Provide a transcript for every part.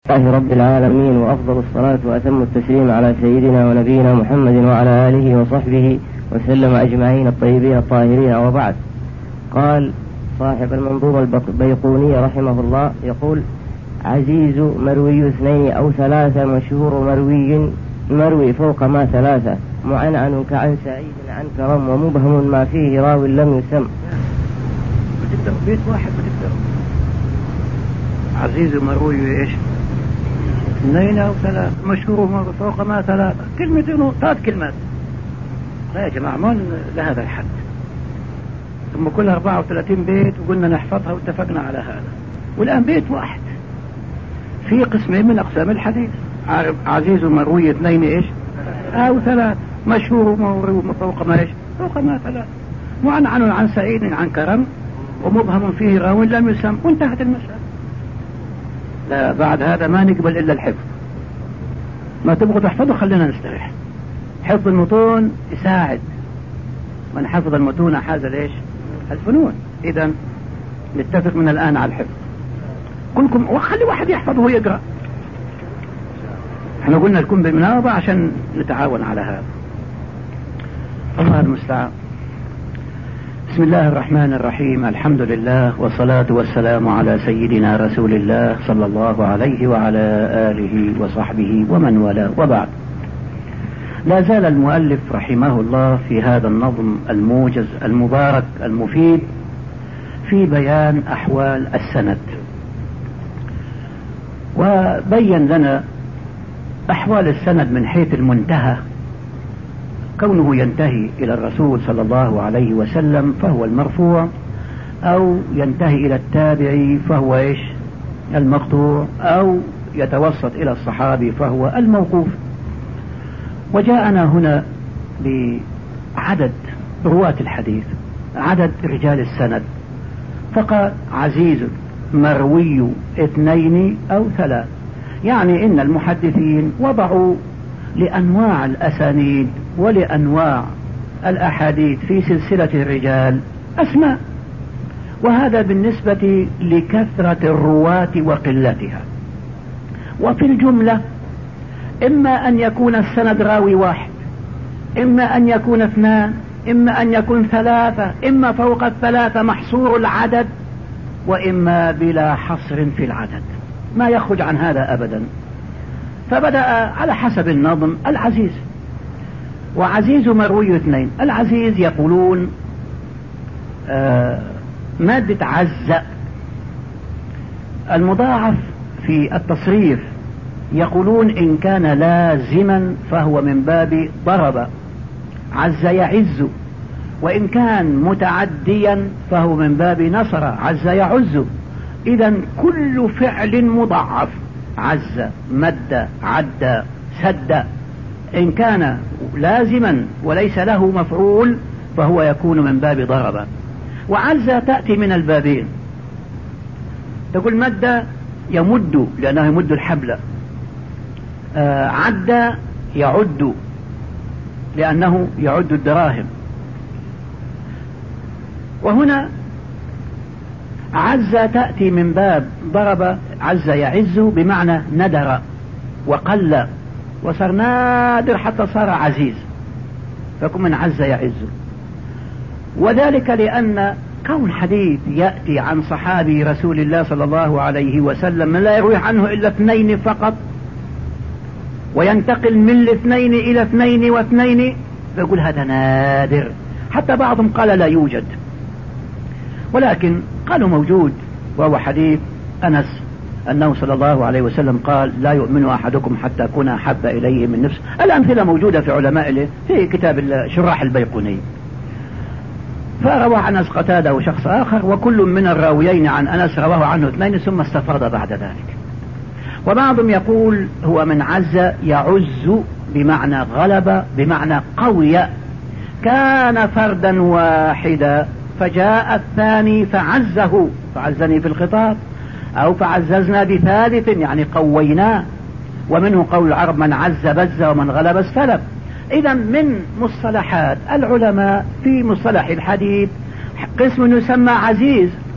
لله رب العالمين، وأفضل الصلاة وأتم التسليم على سيدنا ونبينا محمد وعلى آله وصحبه وسلم أجمعين الطيبين الطاهرين، وبعد. قال صاحب المنظومة البيقونية رحمه الله يقول: عزيز مروي اثنين أو ثلاثة، مشهور مروي فوق ما ثلاثة، معنعن كعن سعيد عن كرم، ومبهم ما فيه راو لم يسم. بتقدر بيت واحد بتقدر عزيز مروي ايش؟ اثنين او ثلاثة، مشهور فوق ما ثلاثة، كلمتين 3 كلمات. لا يا جماعة، ما لهذا الحد. ثم كل 34 بيت وقلنا نحفظها واتفقنا على هذا، والآن بيت واحد في قسمين من أقسام الحديث: عزيز مروي اثنين ايش أو 3، مشهور مروي فوق ما ايش؟ فوق ما 3، معنعن عن سعيد عن كرم، ومبهم فيه راو لم يسم، وانتهت المسألة. لا، بعد هذا ما نقبل إلا الحفظ. ما تبغوا تحفظوا خلينا نستريح. حفظ المتون يساعد، من حفظ المتون حاز ليش؟ الفنون. إذن نتفق من الآن على الحفظ كلكم، وخلي واحد يحفظ وهو يقرأ. احنا قلنا لكم بالمناوبة عشان نتعاون على هذا. الله المستعان. بسم الله الرحمن الرحيم، الحمد لله والصلاة والسلام على سيدنا رسول الله صلى الله عليه وعلى آله وصحبه ومن والاه، وبعد. لا زال المؤلف رحمه الله في هذا النظم الموجز المبارك المفيد في بيان أحوال السند، وبين لنا أحوال السند من حيث المنتهى، كونه ينتهي إلى الرسول صلى الله عليه وسلم فهو المرفوع، أو ينتهي إلى التابعي فهو إيش؟ المقطوع، أو يتوسط إلى الصحابي فهو الموقوف. وجاءنا هنا بعدد رواة الحديث، عدد رجال السند، فقال: عزيز مروي 2 أو 3، يعني إن المحدثين وضعوا لأنواع الأسانيد ولأنواع الأحاديث في سلسلة الرجال أسماء، وهذا بالنسبة لكثرة الرواة وقلتها. وفي الجملة إما أن يكون السند راوي واحد، إما أن يكون 2، إما أن يكون 3، إما فوق 3 محصور العدد، وإما بلا حصر في العدد، ما يخرج عن هذا أبدا. فبدأ على حسب النظم: العزيز. وعزيز مروي 2. العزيز يقولون مادة عز المضاعف في التصريف، يقولون إن كان لازما فهو من باب ضرب، عز يعز، وإن كان متعديا فهو من باب نصر، عز يعز. إذن كل فعل مضاعف: عز، مد، عد، سد، إن كان لازما وليس له مفعول فهو يكون من باب ضرب. وعز تأتي من البابين، تقول مد يمد لأنه يمد الحبل، عد يعد لأنه يعد الدراهم. وهنا عز تأتي من باب ضرب، عز يعز بمعنى ندر وقل وصار نادر حتى صار عزيز، فكم من عز يعز. وذلك لأن كون حديث يأتي عن صحابي رسول الله صلى الله عليه وسلم لا يروي عنه إلا 2 فقط، وينتقل من 2 إلى 2 و2، فيقول هذا نادر. حتى بعضهم قال لا يوجد، ولكن قالوا موجود، وهو حديث أنس أنه صلى الله عليه وسلم قال: لا يؤمن أحدكم حتى أكون أحب إليه من نفسه. الأمثلة موجودة في علماء في كتاب شراح البيقوني. فروى عن أنس قتادة وشخص آخر، وكل من الراويين عن أنس رواه عنه 2 ثم استفاض بعد ذلك. وبعضهم يقول هو من عز يعز بمعنى غلب، بمعنى قوي، كان فردا واحدا فجاء الثاني فعزه، فعزني في الخطاب، أو فعززنا بثالث يعني قويناه. ومنه قول العرب: من عز بز ومن غلب استلب. إذا من مصطلحات العلماء في مصطلح الحديث قسم يسمى عزيز،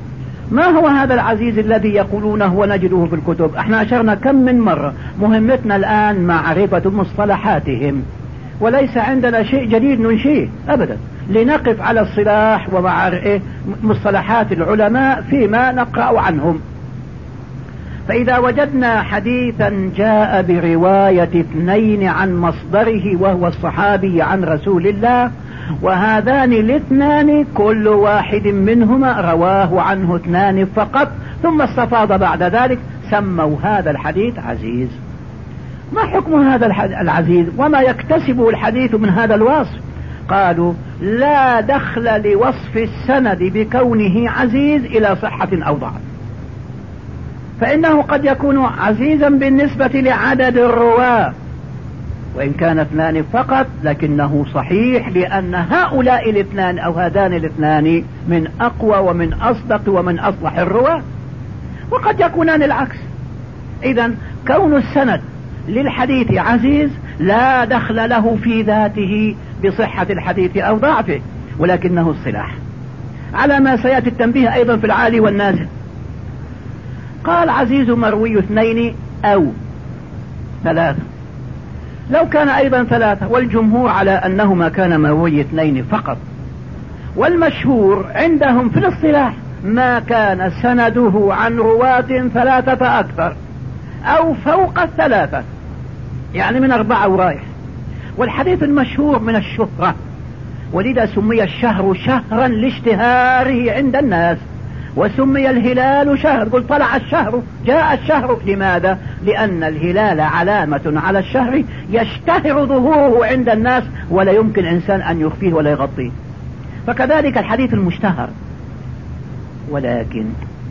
ما هو هذا العزيز الذي يقولونه ونجده في الكتب؟ احنا أشرنا كم من مرة، مهمتنا الآن معرفة مصطلحاتهم، وليس عندنا شيء جديد ننشيه أبدا، لنقف على الصلاح ومع مصطلحات العلماء فيما نقرأ عنهم. فإذا وجدنا حديثا جاء برواية اثنين عن مصدره وهو الصحابي عن رسول الله، وهذان الاثنان كل واحد منهما رواه عنه اثنان فقط ثم استفاض بعد ذلك، سموا هذا الحديث عزيز. ما حكم هذا العزيز وما يكتسبه الحديث من هذا الوصف؟ قالوا لا دخل لوصف السند بكونه عزيز إلى صحة أو ضعف، فإنه قد يكون عزيزا بالنسبة لعدد الرواة وإن كان اثنان فقط، لكنه صحيح لأن هؤلاء الاثنان أو هذان الاثنان من أقوى ومن أصدق ومن أصلح الرواة، وقد يكونان العكس. إذن كون السند للحديث عزيز لا دخل له في ذاته بصحة الحديث أو ضعفه، ولكنه الصلاح على ما سيأتي التنبيه أيضا في العالي والنازل. قال عزيز مروي اثنين أو ثلاثة، لو كان أيضا ثلاثة، والجمهور على أنهما كان مروي اثنين فقط، والمشهور عندهم في الاصطلاح ما كان سنده عن رواة ثلاثة أكثر أو فوق الثلاثة، يعني من 4 ورايح. والحديث المشهور من الشهرة، ولذا سمي الشهر شهرا لاشتهاره عند الناس، وسمي الهلال شهر، تقول طلع الشهر جاء الشهر. لماذا؟ لأن الهلال علامة على الشهر يشتهر ظهوره عند الناس ولا يمكن إنسان أن يخفيه ولا يغطيه. فكذلك الحديث المشتهر، ولكن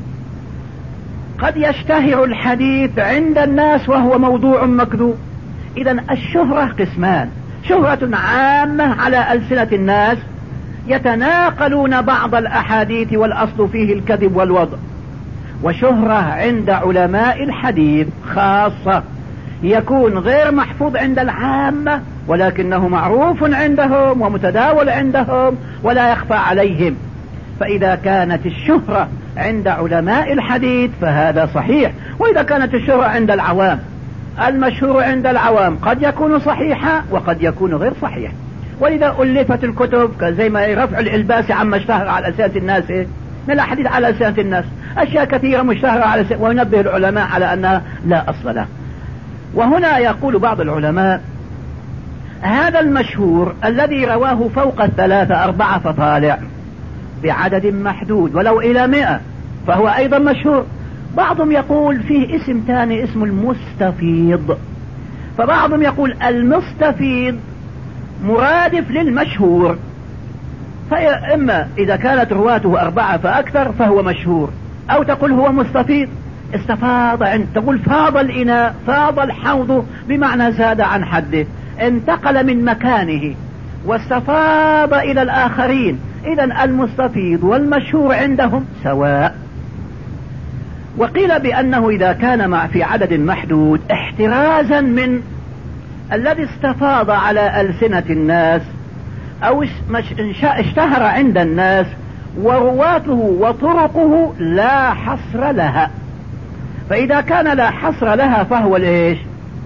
قد يشتهر الحديث عند الناس وهو موضوع مكذوب. إذن الشهرة قسمان: شهرة عامة على ألسنة الناس يتناقلون بعض الأحاديث والأصل فيه الكذب والوضع، وشهرة عند علماء الحديث خاصة يكون غير محفوظ عند العامة ولكنه معروف عندهم ومتداول عندهم ولا يخفى عليهم. فإذا كانت الشهرة عند علماء الحديث فهذا صحيح، وإذا كانت الشهرة عند العوام، المشهور عند العوام قد يكون صحيحا وقد يكون غير صحيح. ولذا ألفت الكتب زي ما رفع الإلباس عما اشتهر على ألسنة الناس من الحديث على ألسنة الناس، أشياء كثيرة مشتهرة على وينبه العلماء على أنها لا أصل له. وهنا يقول بعض العلماء هذا المشهور الذي رواه فوق 3 4 فطالع بعدد محدود ولو إلى 100 فهو أيضا مشهور. بعضهم يقول فيه اسم ثاني اسم المستفيض، فبعضهم يقول المستفيض مرادف للمشهور، فإما إذا كانت رواته 4 فأكثر فهو مشهور، أو تقول هو مستفيض استفاض عند، تقول فاض الإناء فاض الحوض بمعنى زاد عن حده، انتقل من مكانه واستفاض إلى الآخرين. إذن المستفيض والمشهور عندهم سواء. وقيل بأنه إذا كان في عدد محدود احترازا من الذي استفاض على ألسنة الناس أو اشتهر عند الناس ورواته وطرقه لا حصر لها. فإذا كان لا حصر لها فهو الإيش؟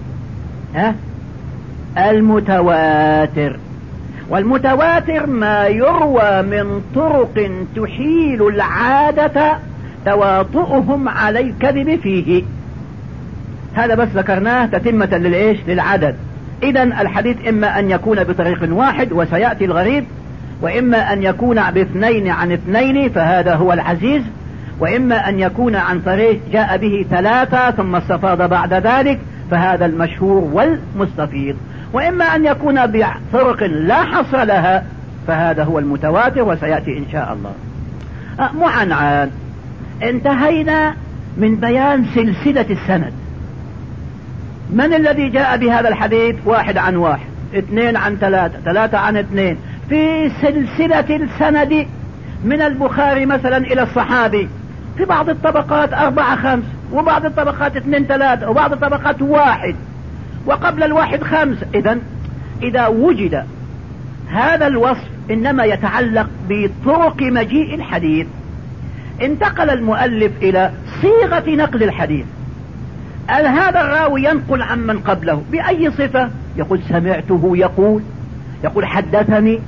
المتواتر. والمتواتر ما يروى من طرق تحيل العادة تواطؤهم على الكذب فيه. هذا بس ذكرناه تتمة للإيش؟ للعدد. إذن الحديث إما أن يكون بطريق واحد وسيأتي الغريب، وإما أن يكون ب2 عن 2 فهذا هو العزيز، وإما أن يكون عن طريق جاء به 3 ثم استفاض بعد ذلك فهذا المشهور والمستفيض، وإما أن يكون بطرق لا حصر لها فهذا هو المتواتر وسيأتي إن شاء الله. معنعان. انتهينا من بيان سلسلة السند. من الذي جاء بهذا الحديث؟ 1 عن 1 2 عن 3 3 عن 2 في سلسلة السند من البخاري مثلا إلى الصحابي، في بعض الطبقات 4 5 وبعض الطبقات 2 3 وبعض الطبقات 1 وقبل 1 5. إذا وجد هذا الوصف إنما يتعلق بطرق مجيء الحديث، انتقل المؤلف إلى صيغة نقل الحديث. هذا الراوي ينقل عمن قبله بأي صفة؟ يقول سمعته يقول حدثني.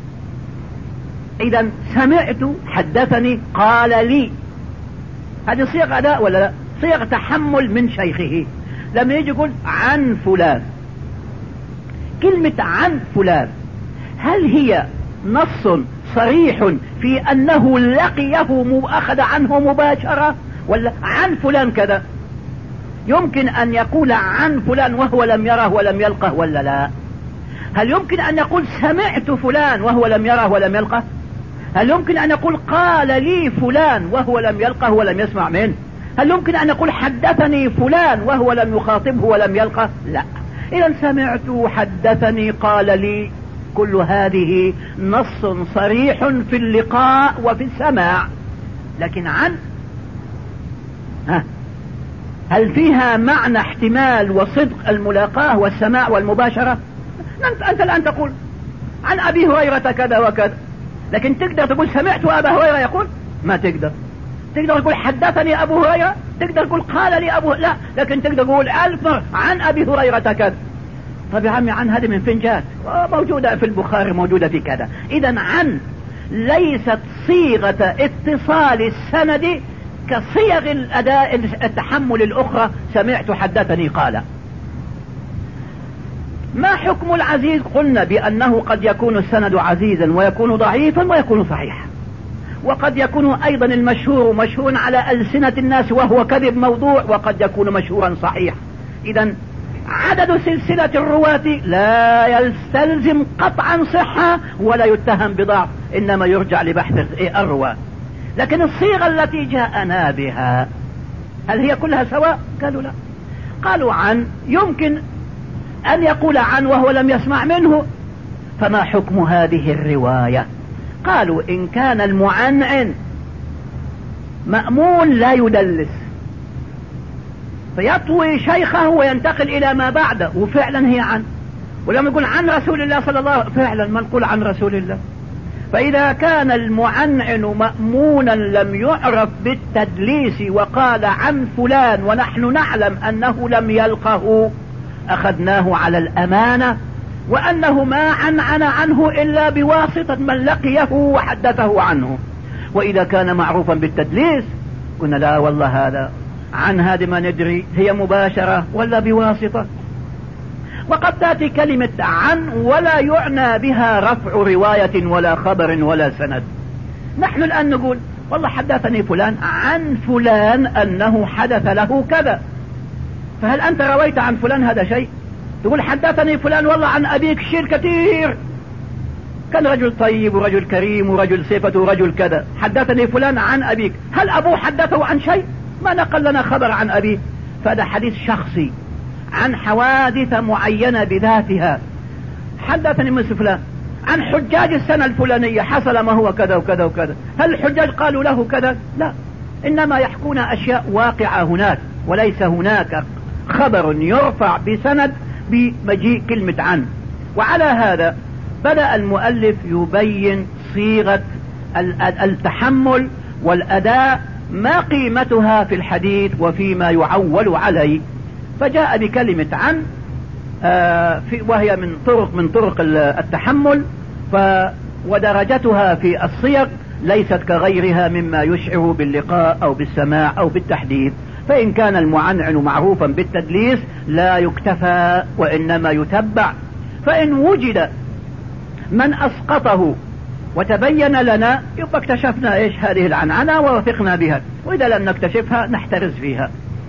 إذا سمعت، حدثني، قال لي، هذه صيغ أداء ولا لا؟ صيغ تحمل من شيخه. لما يجي يقول عن فلان، كلمة عن فلان هل هي نص صريح في أنه لقيه أخذ عنه مباشرة، ولا عن فلان كذا؟ يمكن أن يقول عن فلان وهو لم يره ولم يلقه ولا لا؟ هل يمكن أن يقول سمعت فلان وهو لم يره ولم يلقه؟ هل يمكن أن يقول قال لي فلان وهو لم يلقه ولم يسمع منه؟ هل يمكن أن يقول حدثني فلان وهو لم يخاطبه ولم يلقه؟ لا. إذا سمعت، حدثني، قال لي، كل هذه نص صريح في اللقاء وفي السماع. لكن عن هل فيها معنى احتمال وصدق الملاقاة والسماع والمباشرة؟ أنت الآن تقول عن أبي هريرة كذا وكذا، لكن تقدر تقول سمعت أبا هريرة يقول؟ ما تقدر. تقدر تقول حدثني أبو هريرة، تقدر تقول قال لي أبو، لا، لكن تقدر تقول 1000 مرة عن أبي هريرة كذا. طب يا عمي عن هذه من فين جات؟ موجودة في البخاري، موجودة في كذا. إذا عن ليست صيغة اتصال السند كصيغ الأداء التحمل الأخرى، سمعت، حدثني، قال. ما حكم العزيز؟ قلنا بأنه قد يكون السند عزيزا ويكون ضعيفا ويكون صحيحا، وقد يكون أيضا المشهور مشهور على ألسنة الناس وهو كذب موضوع، وقد يكون مشهورا صحيح. إذا عدد سلسلة الرواة لا يستلزم قطعا صحة ولا يتهم بضعف، إنما يرجع لبحث الرواة. لكن الصيغة التي جاءنا بها هل هي كلها سواء؟ قالوا لا. قالوا عن يمكن أن يقول عن وهو لم يسمع منه، فما حكم هذه الرواية؟ قالوا إن كان المعنعن مأمون لا يدلس، فيطوي شيخه وينتقل إلى ما بعده، وفعلا هي عن. ولما يقول عن رسول الله صلى الله عليه وسلم، فعلا منقول عن رسول الله. فإذا كان المعنعن مأمونا لم يعرف بالتدليس وقال عن فلان ونحن نعلم أنه لم يلقه، أخذناه على الأمانة، وأنه ما عنعن عنه إلا بواسطة من لقيه وحدثه عنه. وإذا كان معروفا بالتدليس قلنا لا والله هذا عن هذه ما ندري هي مباشرة ولا بواسطة. وقد تأتي كلمة عن ولا يعنى بها رفع رواية ولا خبر ولا سند. نحن الآن نقول والله حدثني فلان عن فلان أنه حدث له كذا، فهل أنت رويت عن فلان هذا شيء؟ تقول حدثني فلان والله عن أبيك شيء كثير، كان رجل طيب ورجل كريم ورجل صفة ورجل كذا، حدثني فلان عن أبيك، هل أبوه حدثه عن شيء؟ ما نقل لنا خبر عن أبيه. فهذا حديث شخصي عن حوادث معينة بذاتها. حدثني مثل فلان عن حجاج السنة الفلانية حصل ما هو كذا وكذا وكذا، هل الحجاج قالوا له كذا؟ لا، إنما يحكون أشياء واقعة هناك، وليس هناك خبر يرفع بسند بمجيء كلمة عن. وعلى هذا بدأ المؤلف يبين صيغة التحمل والأداء ما قيمتها في الحديث وفيما يعول عليه. فجاء بكلمة عن وهي من طرق التحمل، ودرجتها في الصيغ ليست كغيرها مما يشعر باللقاء أو بالسماع أو بالتحديث. فإن كان المعنعن معروفا بالتدليس لا يكتفى وإنما يتبع، فإن وجد من أسقطه وتبين لنا يبقى اكتشفنا إيش هذه العنعنة ووثقنا بها، وإذا لم نكتشفها نحترز فيها.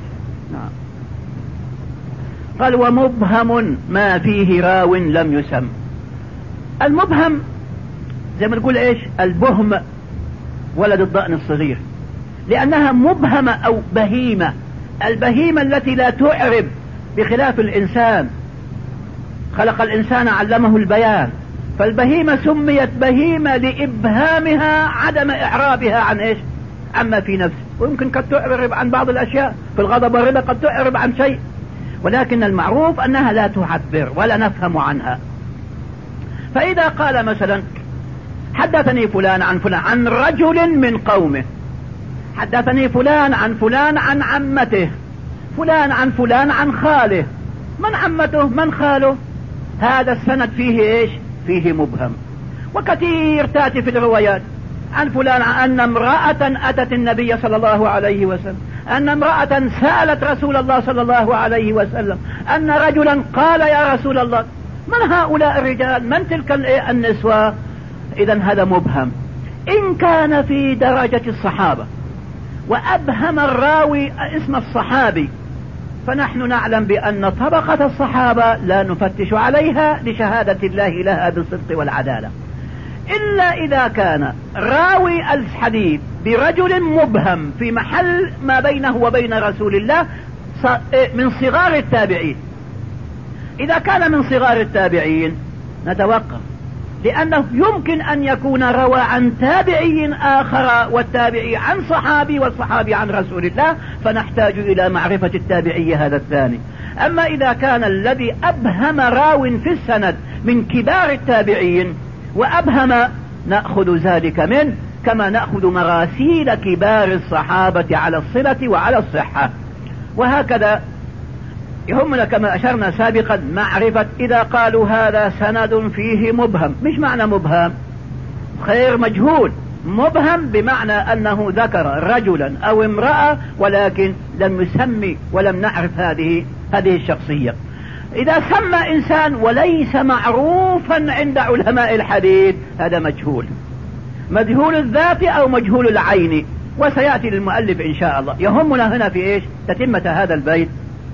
قال ومبهم ما فيه راو لم يسم. المبهم زي ما نقول إيش البهم ولد الضأن الصغير، لأنها مبهمة أو بهيمة. البهيمة التي لا تعرب، بخلاف الإنسان خلق الإنسان علمه البيان، فالبهيمة سميت بهيمة لإبهامها عدم إعرابها عن إيش عما في نفسه. ويمكن قد تعرب عن بعض الأشياء في الغضب والرضا، قد تعرب عن شيء، ولكن المعروف أنها لا تعبر ولا نفهم عنها. فإذا قال مثلا حدثني فلان عن فلان عن رجل من قومه، حدثني فلان عن فلان عن عمته، فلان عن فلان عن خاله. من عمته من خاله؟ هذا السند فيه ايش؟ فيه مبهم. وكثير تأتي في الروايات عن فلان أن امرأة أتت النبي صلى الله عليه وسلم، أن امرأة سألت رسول الله صلى الله عليه وسلم، أن رجلا قال يا رسول الله. من هؤلاء الرجال؟ من تلك النسوة؟ إذن هذا مبهم. إن كان في درجة الصحابة وأبهم الراوي اسم الصحابي، فنحن نعلم بأن طبقة الصحابة لا نفتش عليها لشهادة الله لها بالصدق والعدالة، إلا إذا كان راوي الحديث برجل مبهم في محل ما بينه وبين رسول الله من صغار التابعين. إذا كان من صغار التابعين نتوقف، لأنه يمكن أن يكون روى عن تابعي آخر والتابعي عن صحابي والصحابي عن رسول الله، فنحتاج إلى معرفة التابعي هذا الثاني. أما إذا كان الذي أبهم راو في السند من كبار التابعين وأبهم، نأخذ ذلك منه كما نأخذ مراسيل كبار الصحابة على الصلة وعلى الصحة. وهكذا يهمنا كما أشرنا سابقا معرفة إذا قالوا هذا سند فيه مبهم. مش معنى مبهم خير مجهول، مبهم بمعنى أنه ذكر رجلا أو امرأة ولكن لم يسمي ولم نعرف هذه الشخصية. إذا سمى إنسان وليس معروفا عند علماء الحديث هذا مجهول، مجهول الذات أو مجهول العين، وسيأتي للمؤلف إن شاء الله. يهمنا هنا في إيش؟ تتمة هذا البيت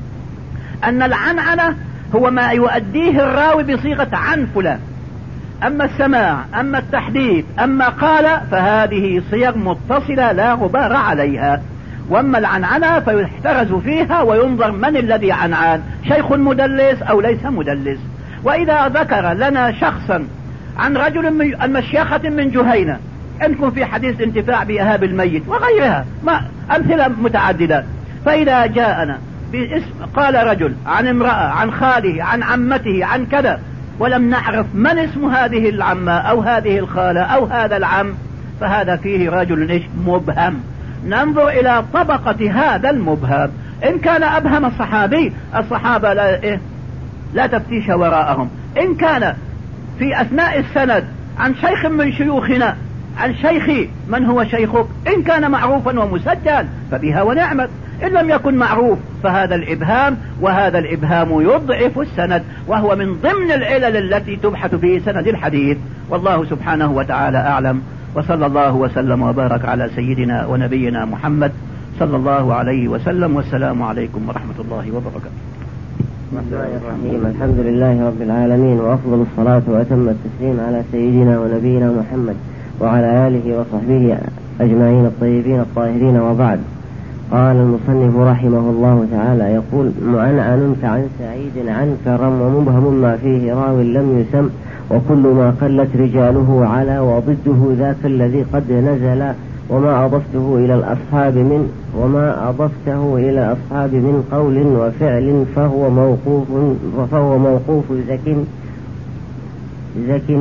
أن العنعنة هو ما يؤديه الراوي بصيغة عن فلان. أما السماع، أما التحديث، أما قال، فهذه صيغ متصلة لا غبار عليها. واما العنعنة فيحترز فيها وينظر من الذي عنعن، شيخ مدلس او ليس مدلس. واذا ذكر لنا شخصا عن رجل من المشيخة من جهينة، عندكم في حديث انتفاع بإهاب الميت وغيرها امثلة متعددة، فاذا جاءنا باسم قال رجل عن امرأة عن خاله عن عمته عن كذا، ولم نعرف من اسم هذه العمة او هذه الخالة او هذا العم، فهذا فيه رجل ايش؟ مبهم. ننظر إلى طبقة هذا المبهم. إن كان أبهم الصحابي، الصحابة لا تفتيش وراءهم. إن كان في أثناء السند عن شيخ من شيوخنا عن شيخي، من هو شيخك؟ إن كان معروفا ومسجل فبها ونعمت، إن لم يكن معروف فهذا الإبهام، وهذا الإبهام يضعف السند، وهو من ضمن العلل التي تبحث في سند الحديث. والله سبحانه وتعالى أعلم، وصلى الله وسلم وبارك على سيدنا ونبينا محمد صلى الله عليه وسلم. والسلام عليكم ورحمة الله وبركاته. بسم الله الرحمن الرحيم. الحمد لله رب العالمين، وأفضل الصلاة وأتم التسليم على سيدنا ونبينا محمد وعلى آله وصحبه أجمعين الطيبين الطاهرين، وبعد. قال المصنف رحمه الله تعالى يقول: معنعن كعن سعيد عن كرم، ومبهم ما فيه راو لم يسم، وكل ما قلت رجاله على، وضده ذاك الذي قد نزل، وما أضفته إلى الأصحاب من قول وفعل فهو موقوف زك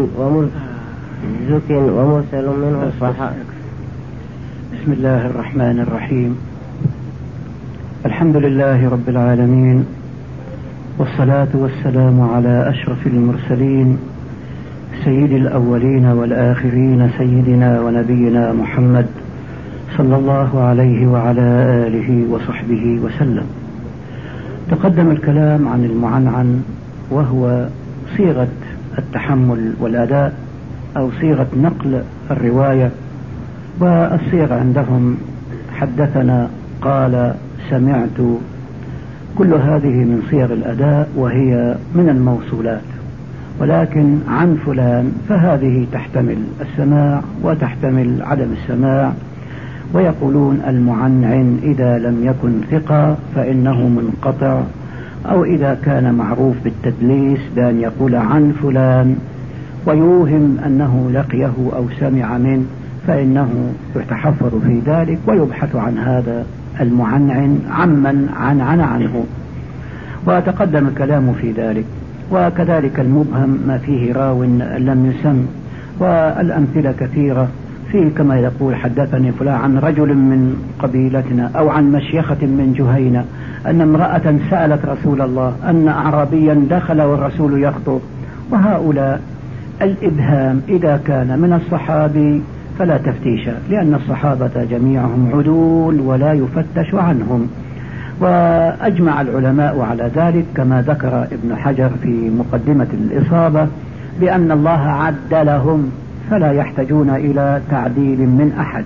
ومرسل منه الصحابة. بسم الله الرحمن الرحيم. الحمد لله رب العالمين، والصلاة والسلام على أشرف المرسلين سيد الأولين والآخرين، سيدنا ونبينا محمد صلى الله عليه وعلى آله وصحبه وسلم. تقدم الكلام عن المعنعن، وهو صيغة التحمل والأداء أو صيغة نقل الرواية. والصيغة عندهم حدثنا، قال، سمعت، كل هذه من صيغ الأداء وهي من الموصولات. ولكن عن فلان فهذه تحتمل السماع وتحتمل عدم السماع. ويقولون المعنعن إذا لم يكن ثقة فإنه منقطع، أو إذا كان معروف بالتدليس بأن يقول عن فلان ويوهم أنه لقيه أو سمع منه، فإنه يتحفظ في ذلك ويبحث عن هذا المعنعن عمن عنعن عنه، وتقدم الكلام في ذلك. وكذلك المبهم ما فيه راو لم يسم، والأمثلة كثيرة في كما يقول حدثني فلان عن رجل من قبيلتنا أو عن مشيخة من جهينة أن امرأة سألت رسول الله أن أعرابيا دخل والرسول يخطب. وهؤلاء الإبهام إذا كان من الصحابي فلا تفتيش، لأن الصحابة جميعهم عدول ولا يفتش عنهم. وأجمع العلماء على ذلك كما ذكر ابن حجر في مقدمة الإصابة بأن الله عدلهم فلا يحتاجون إلى تعديل من أحد.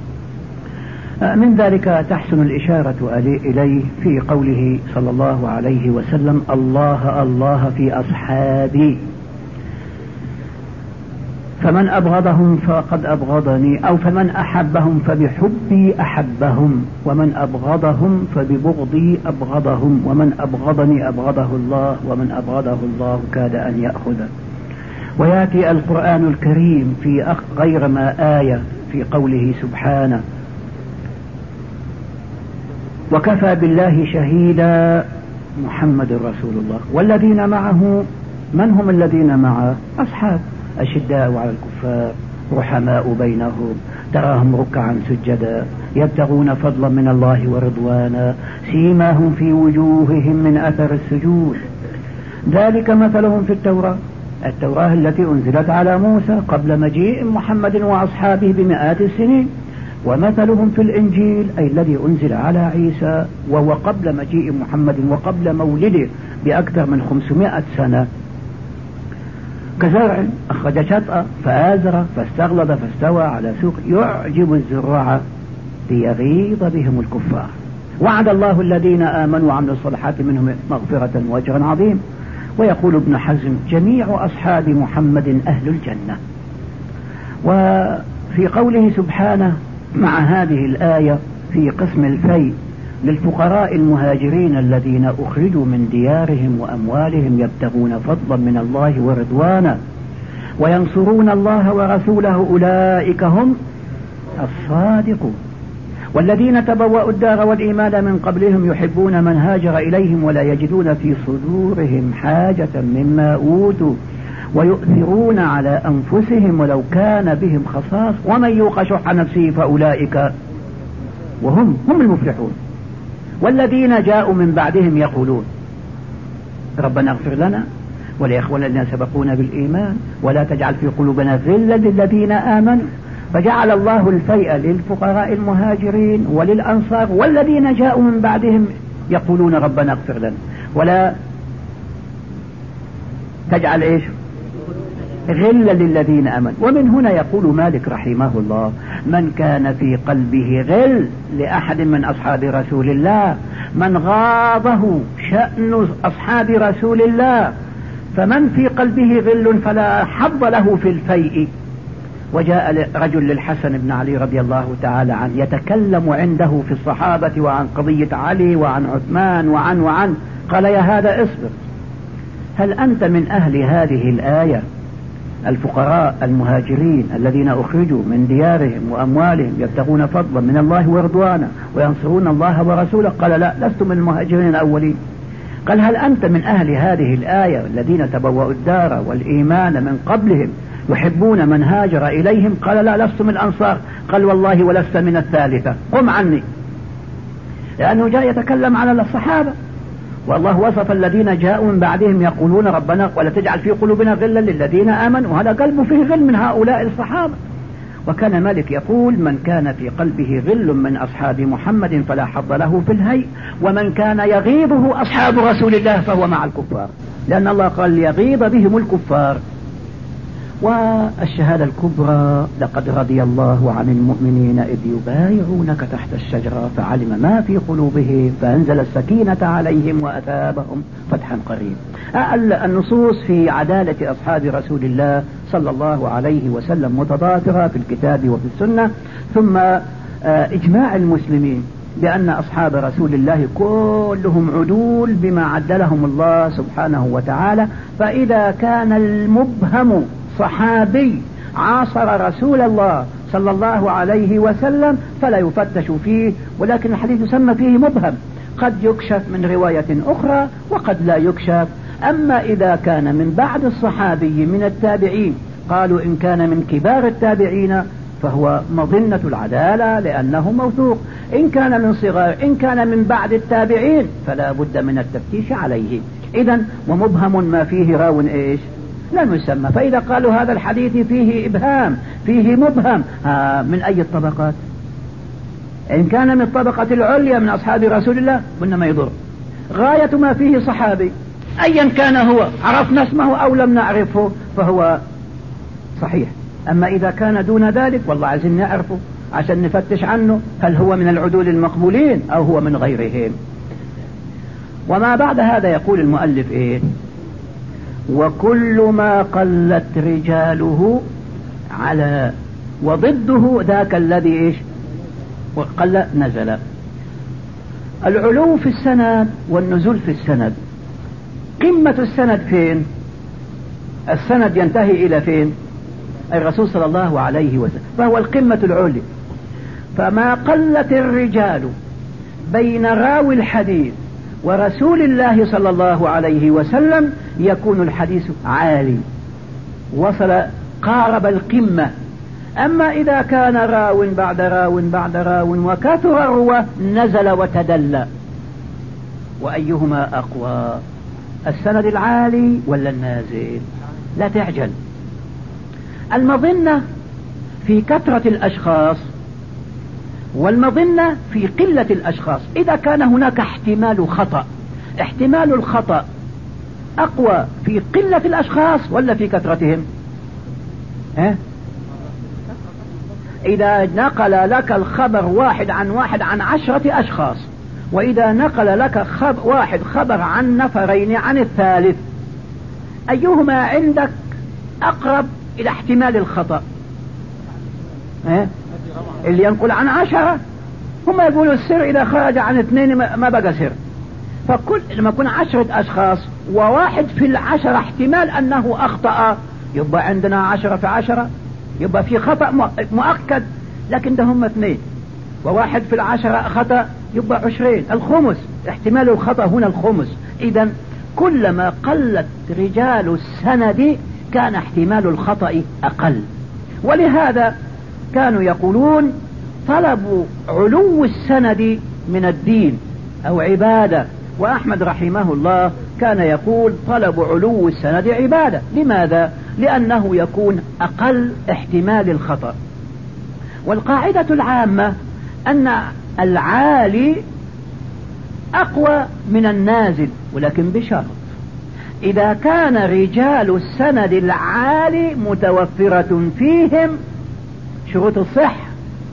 من ذلك تحسن الإشارة إليه في قوله صلى الله عليه وسلم: الله الله في أصحابي، فمن أبغضهم فقد أبغضني، أو فمن أحبهم فبحبي أحبهم، ومن أبغضهم فببغضي أبغضهم، ومن أبغضني أبغضه الله، ومن أبغضه الله كاد أن يأخذه. ويأتي القرآن الكريم في غير ما آية في قوله سبحانه: وكفى بالله شهيدا محمد رسول الله والذين معه. من هم الذين معه؟ أصحاب أشداء على الكفار رحماء بينهم تراهم ركعا سجدا يبتغون فضلا من الله ورضوانا سيماهم في وجوههم من أثر السجود ذلك مثلهم في التوراة التي أنزلت على موسى قبل مجيء محمد وأصحابه بمئات السنين، ومثلهم في الإنجيل أي الذي أنزل على عيسى وهو قبل مجيء محمد وقبل مولده بأكثر من 500 سنة، كزرع أخرج شطأ فآزر فاستغلظ فاستوى على سوق يعجب الزراع ليغيظ بهم الكفار. وعد الله الذين آمنوا وعملوا الصالحات منهم مغفرة وأجرا عظيم. ويقول ابن حزم: جميع أصحاب محمد أهل الجنة. وفي قوله سبحانه مع هذه الآية في قسم الفيء للفقراء المهاجرين الذين أخرجوا من ديارهم وأموالهم يبتغون فضلا من الله ورضوانا وينصرون الله ورسوله أولئك هم الصادقون، والذين تبوأوا الدار والإيمان من قبلهم يحبون من هاجر إليهم ولا يجدون في صدورهم حاجة مما أوتوا ويؤثرون على أنفسهم ولو كان بهم خصاص ومن يوق شح نفسه فأولئك وهم المفلحون. والذين جاءوا من بعدهم يقولون ربنا اغفر لنا ولإخواننا الذين سبقونا بالإيمان ولا تجعل في قلوبنا غلا للذين آمنوا. فجعل الله الفيء للفقراء المهاجرين وللأنصار والذين جاءوا من بعدهم يقولون ربنا اغفر لنا ولا تجعل ايش غلا للذين آمنوا. ومن هنا يقول مالك رحمه الله: من كان في قلبه غل لأحد من أصحاب رسول الله من غاضه شأن أصحاب رسول الله فمن في قلبه غل فلا حظ له في الفيء. وجاء رجل للحسن بن علي رضي الله تعالى عنه يتكلم عنده في الصحابة وعن قضية علي وعن عثمان وعن قال: يا هذا اصبر، هل أنت من أهل هذه الآية الفقراء المهاجرين الذين أخرجوا من ديارهم وأموالهم يبتغون فضلا من الله ورضوانا وينصرون الله ورسوله؟ قال: لا، لست من المهاجرين الأولين. قال: هل أنت من أهل هذه الآية الذين تبوأوا الدار والإيمان من قبلهم يحبون من هاجر إليهم؟ قال: لا، لست من الأنصار. قال: والله ولست من الثالثة، قم عني، لأنه جاء يتكلم على الصحابة، والله وصف الذين جاءوا من بعدهم يقولون ربنا ولا تجعل في قلوبنا غلا للذين آمنوا، وهذا قلبه فيه غل من هؤلاء الصحابة. وكان مالك يقول: من كان في قلبه غل من أصحاب محمد فلا حظ له في الهيء، ومن كان يغيظه أصحاب رسول الله فهو مع الكفار، لأن الله قال ليغيظ بهم الكفار. والشهادة الكبرى: لقد رضي الله عن المؤمنين إذ يبايعونك تحت الشجرة فعلم ما في قلوبهم فأنزل السكينة عليهم وأثابهم فتحا قريبا. النصوص في عدالة أصحاب رسول الله صلى الله عليه وسلم متضافرة في الكتاب وفي السنة، ثم إجماع المسلمين بأن أصحاب رسول الله كلهم عدول بما عدلهم الله سبحانه وتعالى. فإذا كان المبهم صحابي عاصر رسول الله صلى الله عليه وسلم فلا يفتش فيه، ولكن الحديث يسمى فيه مبهم، قد يكشف من رواية أخرى وقد لا يكشف. أما إذا كان من بعد الصحابي من التابعين قالوا إن كان من كبار التابعين فهو مظنة العدالة لأنه موثوق. إن كان من صغار، إن كان من بعد التابعين فلا بد من التفتيش عليه. إذن ومبهم ما فيه راو إيش لم يسمى. فإذا قالوا هذا الحديث فيه إبهام، فيه مبهم، من أي الطبقات؟ إن كان من الطبقة العليا من أصحاب رسول الله قلنا ما يضر. غاية ما فيه صحابي أيا كان هو، عرفنا اسمه أو لم نعرفه فهو صحيح. أما إذا كان دون ذلك والله عايزين نعرفه عشان نفتش عنه هل هو من العدول المقبولين أو هو من غيرهم. وما بعد هذا يقول المؤلف إيه؟ وكل ما قلت رجاله على، وضده ذاك الذي إيش وقل نزل. العلو في السند والنزول في السند. قمة السند فين؟ السند ينتهي إلى فين؟ الرسول صلى الله عليه وسلم، فهو القمة العليا. فما قلت الرجال بين راوي الحديث ورسول الله صلى الله عليه وسلم يكون الحديث عالي، وصل قارب القمة. أما إذا كان راو بعد راو بعد راو وكثر الرواه نزل وتدلى. وأيهما أقوى؟ السند العالي ولا النازل؟ لا تعجل. المظنة في كثرة الأشخاص والمظنة في قلة الأشخاص. إذا كان هناك احتمال خطأ، احتمال الخطأ أقوى في قلة الأشخاص ولا في كثرتهم؟ إذا نقل لك الخبر واحد عن 10 أشخاص، وإذا نقل لك واحد خبر عن نفرين عن الثالث، أيهما عندك أقرب إلى احتمال الخطأ؟ اللي ينقل عن 10. هم يقولوا السر إذا خرج عن 2 ما بقى سر. فكل لما يكون 10 أشخاص وواحد في 10 احتمال أنه أخطأ، يبقى عندنا 10 في 10، يبقى في خطأ مؤكد. لكن ده هم 2 وواحد في 10 خطأ، يبقى 20، الخمس. احتمال الخطأ هنا الخمس. إذن كلما قلت رجال السند كان احتمال الخطأ أقل. ولهذا كانوا يقولون طلب علو السند من الدين أو عبادة. وأحمد رحمه الله كان يقول طلب علو السند عبادة. لماذا؟ لأنه يكون أقل احتمال الخطأ. والقاعدة العامة أن العالي أقوى من النازل، ولكن بشرط إذا كان رجال السند العالي متوفرة فيهم شروط الصحة.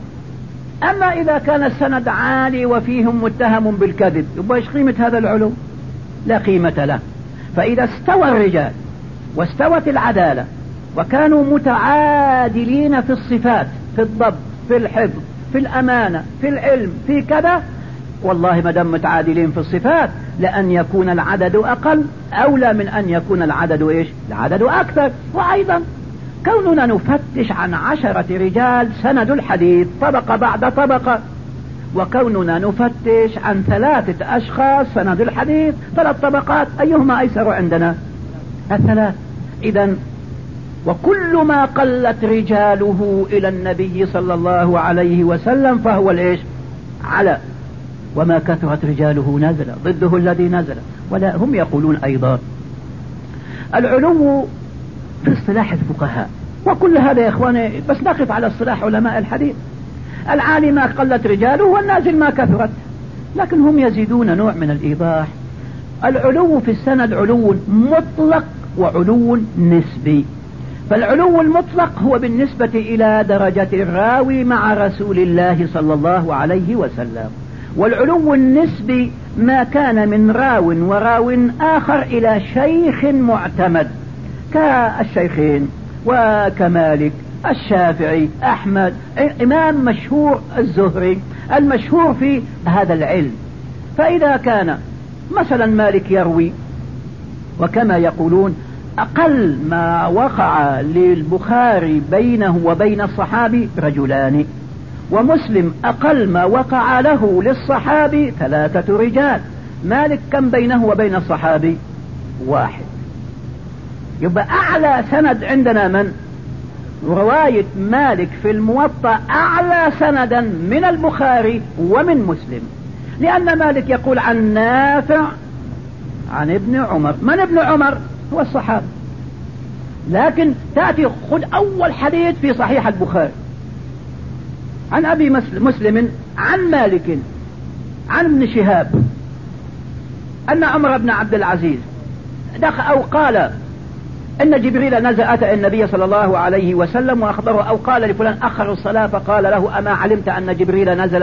أما إذا كان السند عالي وفيهم متهم بالكذب، يبقى إيش قيمة هذا العلو؟ لا قيمة له. فإذا استوى الرجال واستوت العدالة وكانوا متعادلين في الصفات، في الضبط، في الحفظ، في الأمانة، في العلم، في كذا، والله ما دام متعادلين في الصفات لأن يكون العدد أقل أولى من أن يكون العدد إيش؟ العدد أكثر. وأيضا كوننا نفتش عن 10 رجال سند الحديث طبقة بعد طبقة، وكوننا نفتش عن 3 أشخاص سند الحديث 3 طبقات، أيهما أيسر عندنا؟ 3. إذن وكل ما قلت رجاله إلى النبي صلى الله عليه وسلم فهو الإيش؟ على. وما كثرت رجاله نزل، ضده الذي نزل. ولا هم يقولون أيضا العلو في اصطلاح الفقهاء. وكل هذا يا إخواني بس نقف على اصطلاح علماء الحديث. العالي ما قلت رجاله والنازل ما كثرت. لكن هم يزيدون نوع من الإيضاح. العلو في السند علو مطلق وعلو نسبي. فالعلو المطلق هو بالنسبة إلى درجة الراوي مع رسول الله صلى الله عليه وسلم. والعلو النسبي ما كان من راو وراو آخر إلى شيخ معتمد كالشيخين وكمالك، الشافعي، أحمد، إمام مشهور، الزهري المشهور في هذا العلم. فإذا كان مثلا مالك يروي، وكما يقولون أقل ما وقع للبخاري بينه وبين الصحابي رجلان، ومسلم أقل ما وقع له للصحابي 3 رجال. مالك كم بينه وبين الصحابي؟ 1. يبقى أعلى سند عندنا من؟ رواية مالك في الموطأ أعلى سندا من البخاري ومن مسلم، لأن مالك يقول عن نافع عن ابن عمر. من ابن عمر؟ هو الصحابي. لكن تأتي خذ أول حديث في صحيح البخاري عن أبي مسلم عن مالك عن ابن شهاب أن عمر بن عبد العزيز دخل أو قال إن جبريل نزل أتى النبي صلى الله عليه وسلم وأخبره، أو قال لفلان أخر الصلاة فقال له أما علمت أن جبريل نزل.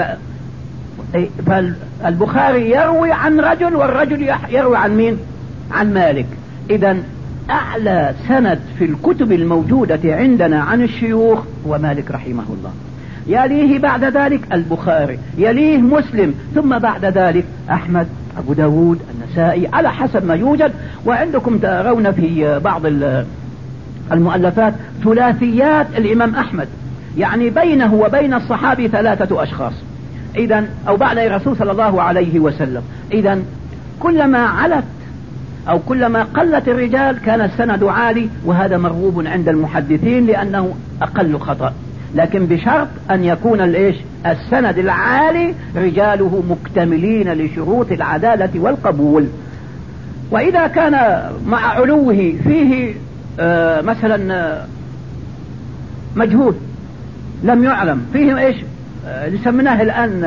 فالبخاري يروي عن رجل والرجل يروي عن مين؟ عن مالك. إذن أعلى سند في الكتب الموجودة عندنا عن الشيوخ هو مالك رحمه الله، يليه بعد ذلك البخاري، يليه مسلم، ثم بعد ذلك أحمد، أبو داود، النسائي، على حسب ما يوجد. وعندكم ترون في بعض المؤلفات ثلاثيات الإمام أحمد، يعني بينه وبين الصحابي 3 أشخاص، إذن أو بعد الرسول صلى الله عليه وسلم. إذن كلما علت أو كلما قلت الرجال كان السند عالي، وهذا مرغوب عند المحدثين لأنه أقل خطأ، لكن بشرط أن يكون السند العالي رجاله مكتملين لشروط العدالة والقبول. وإذا كان مع علوه فيه مثلا مجهول لم يعلم فيه نسميناه الآن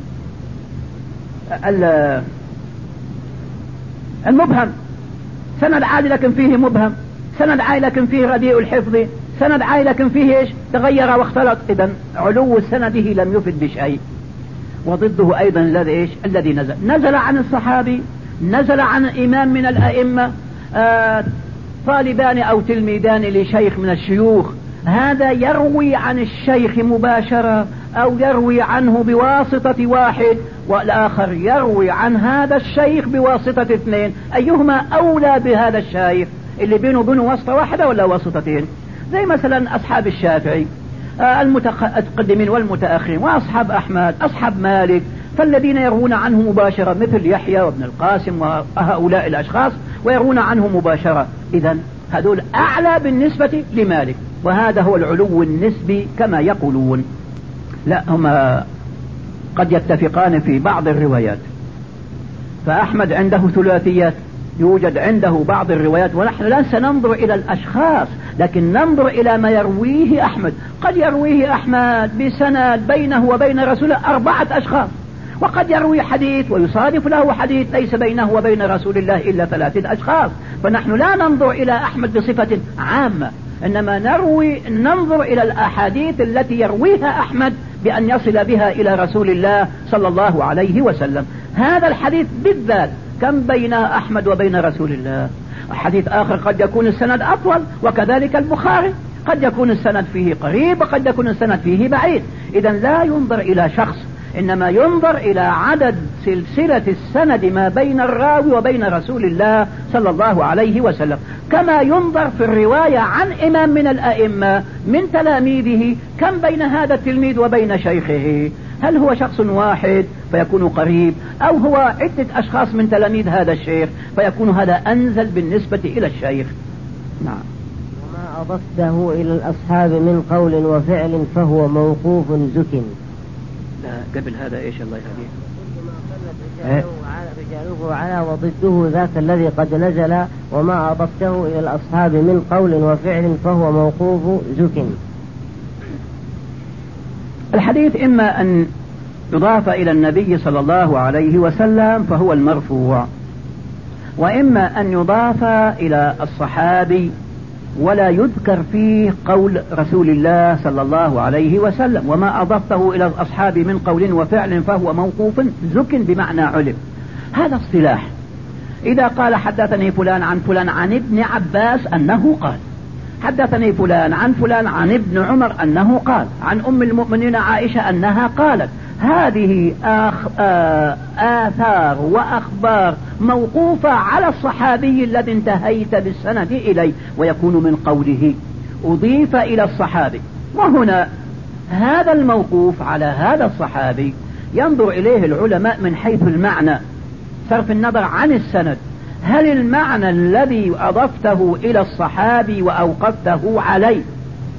المبهم، سند عالي لكن فيه مبهم، سند عالي لكن فيه رديء الحفظ، سند عالي لكن فيه تغير واختلط. إذن علو سنده لم يفد بشيء. وضده أيضا الذي نزل عن الصحابي، نزل عن إمام من الأئمة، طالبان أو تلميذان لشيخ من الشيوخ، هذا يروي عن الشيخ مباشرة أو يروي عنه بواسطة واحد، والآخر يروي عن هذا الشيخ بواسطة 2. أيهما أولى بهذا الشيخ؟ اللي بينه وبينه واسطة واحدة ولا واسطتين؟ زي مثلا أصحاب الشافعي المتقدمين والمتأخرين، وأصحاب أحمد، أصحاب مالك، فالذين يروون عنه مباشرة مثل يحيى وابن القاسم وهؤلاء الأشخاص ويروون عنه مباشرة. إذن هذول أعلى بالنسبة لمالك، وهذا هو العلو النسبي كما يقولون. لا، هما قد يتفقان في بعض الروايات. فأحمد عنده ثلاثيات، يوجد عنده بعض الروايات، ونحن لا سننظر إلى الأشخاص لكن ننظر إلى ما يرويه أحمد. قد يرويه أحمد بسند بينه وبين رسوله 4 أشخاص، وقد يروي حديث ويصادف له حديث ليس بينه وبين رسول الله إلا 3 أشخاص. فنحن لا ننظر إلى أحمد بصفة عامة، إنما ننظر إلى الأحاديث التي يرويها أحمد بأن يصل بها إلى رسول الله صلى الله عليه وسلم. هذا الحديث بالذات كم بين أحمد وبين رسول الله؟ حديث آخر قد يكون السند أطول، وكذلك البخاري قد يكون السند فيه قريب وقد يكون السند فيه بعيد. إذن لا ينظر إلى شخص، إنما ينظر إلى عدد سلسلة السند ما بين الراوي وبين رسول الله صلى الله عليه وسلم، كما ينظر في الرواية عن إمام من الأئمة من تلاميذه كم بين هذا التلميذ وبين شيخه، هل هو شخص واحد فيكون قريب، أو هو عدة أشخاص من تلاميذ هذا الشيخ فيكون هذا أنزل بالنسبة إلى الشيخ. نعم. وما أضفته إلى الأصحاب من قول وفعل فهو موقوف زك. قبل هذا إيش الله يهديه؟ رجاله على وضده ذاك الذي قد نزل. وما أضفته إلى الأصحاب من قول وفعل فهو موقوف زك. الحديث إما أن يضاف إلى النبي صلى الله عليه وسلم فهو المرفوع، وإما أن يضاف إلى الصحابي ولا يذكر فيه قول رسول الله صلى الله عليه وسلم. وما أضفته إلى الأصحاب من قول وفعل فهو موقوف زك بمعنى علم. هذا اصطلاح. إذا قال حدثني فلان عن فلان عن ابن عباس أنه قال، حدثني فلان عن فلان عن ابن عمر أنه قال، عن أم المؤمنين عائشة أنها قالت، هذه آثار وأخبار موقوفة على الصحابي الذي انتهيت بالسند إليه، ويكون من قوله أضيف إلى الصحابي. وهنا هذا الموقوف على هذا الصحابي ينظر إليه العلماء من حيث المعنى، صرف النظر عن السند. هل المعنى الذي أضفته إلى الصحابي وأوقفته عليه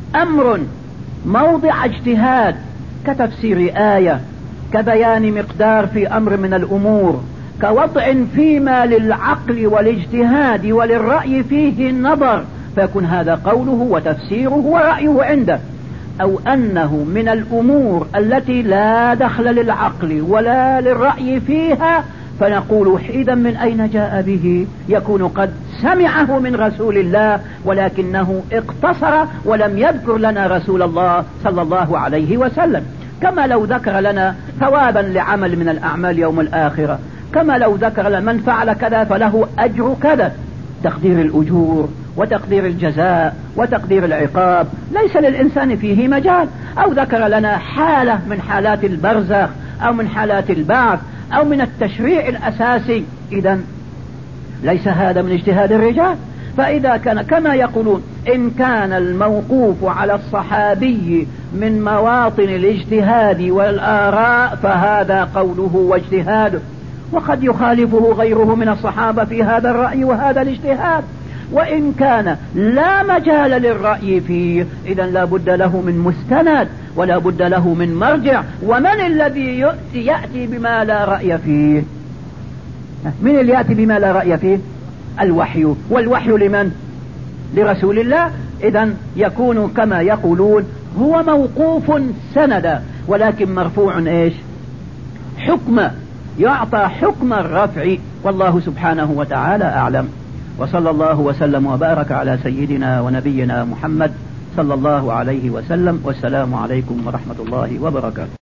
أمر موضع اجتهاد كتفسير آية، كبيان مقدار في أمر من الأمور، كوضع فيما للعقل والاجتهاد وللرأي فيه النظر، فيكون هذا قوله وتفسيره ورأيه عنده. أو أنه من الأمور التي لا دخل للعقل ولا للرأي فيها، فنقول إذا من أين جاء به؟ يكون قد سمعه من رسول الله ولكنه اقتصر ولم يذكر لنا رسول الله صلى الله عليه وسلم. كما لو ذكر لنا ثوابا لعمل من الأعمال يوم الآخرة، كما لو ذكر لنا من فعل كذا فله أجر كذا، تقدير الأجور وتقدير الجزاء وتقدير العقاب ليس للإنسان فيه مجال. أو ذكر لنا حالة من حالات البرزخ أو من حالات البعث أو من التشريع الأساسي، إذن ليس هذا من اجتهاد الرجال. فإذا كان كما يقولون إن كان الموقوف على الصحابي من مواطن الاجتهاد والآراء فهذا قوله واجتهاده، وقد يخالفه غيره من الصحابة في هذا الرأي وهذا الاجتهاد. وإن كان لا مجال للرأي فيه إذن لا بد له من مستند ولا بد له من مرجع. ومن الذي يأتي بما لا رأي فيه؟ من اللي يأتي بما لا رأي فيه؟ الوحي. والوحي لمن؟ لرسول الله. إذن يكون كما يقولون هو موقوف سندا ولكن مرفوع إيش؟ حكم، يعطى حكم الرفع. والله سبحانه وتعالى أعلم. وصلى الله وسلم وبارك على سيدنا ونبينا محمد صلى الله عليه وسلم. والسلام عليكم ورحمة الله وبركاته.